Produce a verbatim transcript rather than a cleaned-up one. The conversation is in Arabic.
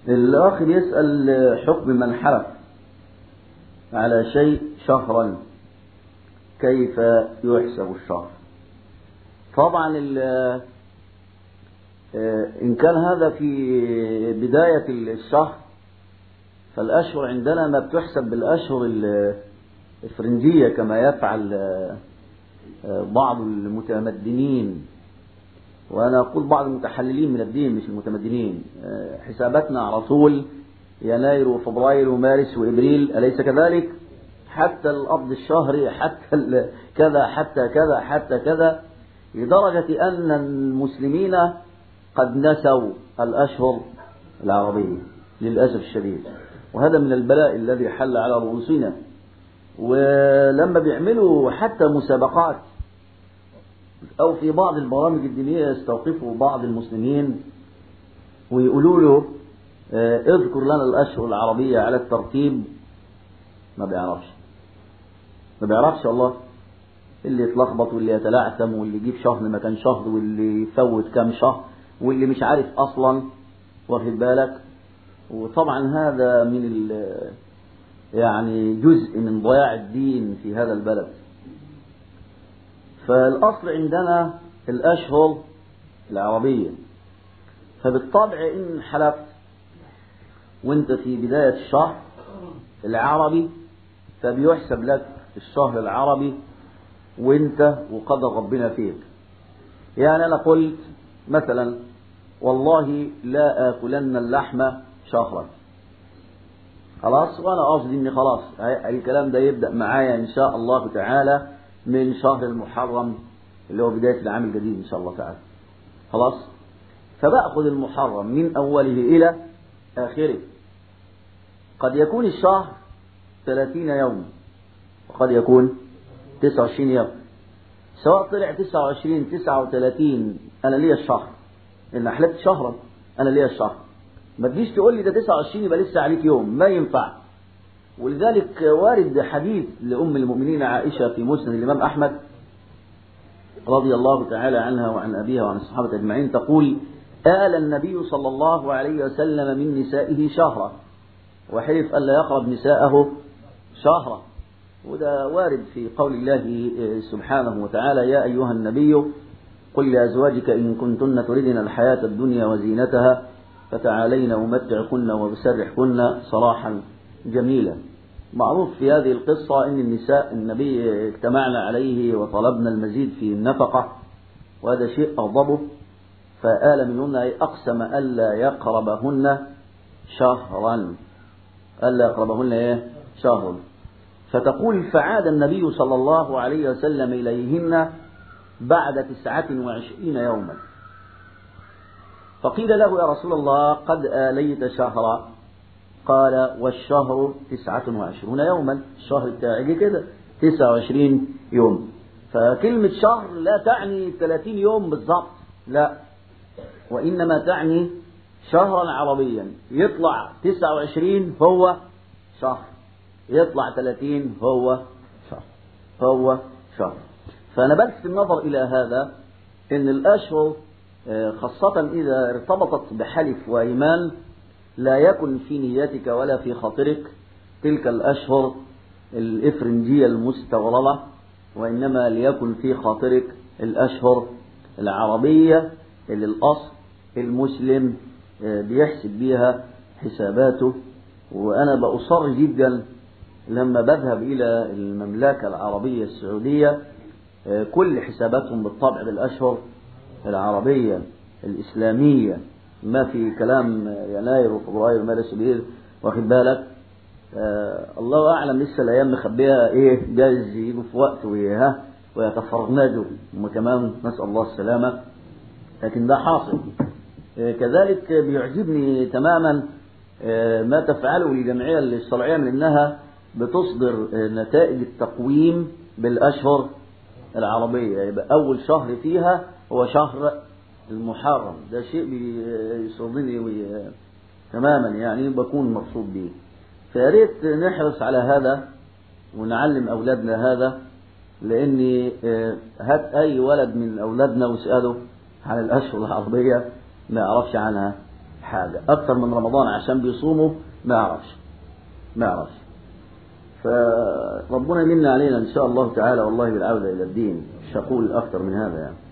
الآخر يسأل حكم من حلف على شيء شهرا كيف يحسب الشهر؟ طبعا إن كان هذا في بداية الشهر فالأشهر عندنا ما بتحسب بالأشهر الفرنجية كما يفعل بعض المتمدنين، وأنا أقول بعض المتحللين من الدين مش المتمدنين. حساباتنا على طول يناير وفبراير ومارس وإبريل، أليس كذلك؟ حتى القبض الشهري، حتى كذا حتى كذا حتى كذا، لدرجة أن المسلمين قد نسوا الأشهر العربية للأسف الشديد، وهذا من البلاء الذي حل على رؤوسنا. ولما بيعملوا حتى مسابقات أو في بعض البرامج الدينية يستوقفوا بعض المسلمين ويقولوا له اذكر لنا الأشهر العربية على الترتيب، ما بيعرفش ما بيعرفش الله، اللي يتلخبط واللي يتلعثم واللي يجيب شهر مكان شهر واللي يفوت كام شهر واللي مش عارف أصلا، واخد بالك. وطبعا هذا من ال يعني جزء من ضياع الدين في هذا البلد. فالأصل عندنا الأشهر العربية، فبالطبع إن حلفت وانت في بداية الشهر العربي فبيحسب لك الشهر العربي وانت وقدر ربنا فيك. يعني أنا قلت مثلا والله لا آكلن اللحم شهرا، خلاص، وأنا قصدي إن خلاص الكلام ده يبدأ معايا إن شاء الله تعالى من شهر المحرم اللي هو بداية العام الجديد إن شاء الله تعالى، خلاص. فبأخذ المحرم من أوله إلى آخره. قد يكون الشهر ثلاثين يوم وقد يكون تسعة وعشرين يوم، سواء طلع تسعة وعشرين تسعة وثلاثين أنا ليا الشهر، إن أحلفت شهرا أنا ليا الشهر. ما تجيش تقول لي ده تسعة وعشرين يبقى لسه عليك يوم، ما ينفع. ولذلك وارد حديث لأم المؤمنين عائشة في مسند الإمام أحمد رضي الله تعالى عنها وعن أبيها وعن الصحابة أجمعين، تقول آل النبي صلى الله عليه وسلم من نسائه شهرا وحلف ألا يقرب نساءه شهرا. وده وارد في قول الله سبحانه وتعالى يا أيها النبي قل لأزواجك إن كنتن تردن الحياة الدنيا وزينتها فتعالين أمتعكن وأسرحكن سراحا جميلا. معروف في هذه القصة أن النساء النبي اجتمعنا عليه وطلبنا المزيد في النفقة، وهذا شيء أغضبه، فآل منهن أي أقسم ألا يقربهن شهرا، ألا يقربهن إيه؟ شهر. فتقول فعاد النبي صلى الله عليه وسلم إليهن بعد تسعة وعشرين يوما، فقيل له يا رسول الله قد آليت شهرا، قال والشهر تسعة وعشرون يوما، الشهر بتاعي كده تسعة وعشرين يوم. فكلمة شهر لا تعني ثلاثين يوم بالضبط، لا، وإنما تعني شهرا عربيا، يطلع تسعة وعشرين هو شهر، يطلع ثلاثين هو شهر هو شهر. فأنا بلفت النظر إلى هذا إن الأشهر خاصة إذا ارتبطت بحلف وإيمان لا يكن في نيتك ولا في خاطرك تلك الأشهر الإفرنجية المستغربة، وإنما ليكن في خاطرك الأشهر العربية اللي الأصل المسلم بيحسب بيها حساباته. وأنا بأصر جدا لما بذهب إلى المملكة العربية السعودية كل حساباتهم بالطبع بالأشهر العربية الإسلامية، ما في كلام يناير وفبراير ومارس وابريل، واخد بالك. آه الله أعلم لسه الأيام مخبيها إيه، جايز يجوا في وقت وياها ويتفرنجوا هم كمان، نسأل الله السلامة، لكن ده حاصل. آه كذلك بيعجبني تماما آه ما تفعله الجمعية الشرعية من أنها بتصدر آه نتائج التقويم بالأشهر العربية، يبقى أول شهر فيها هو شهر المحرم. ده شيء بيصدني تماما، يعني بكون مبسوط به. فياريت نحرص على هذا ونعلم أولادنا هذا، لأن هات أي ولد من أولادنا واسأله عن الأشهر العربية ما يعرفش عنها حاجة أكثر من رمضان عشان بيصوموا ما يعرفش ما يعرفش. فربنا يمن علينا إن شاء الله تعالى والله بالعودة إلى الدين، مش هقول أكثر من هذا يعني.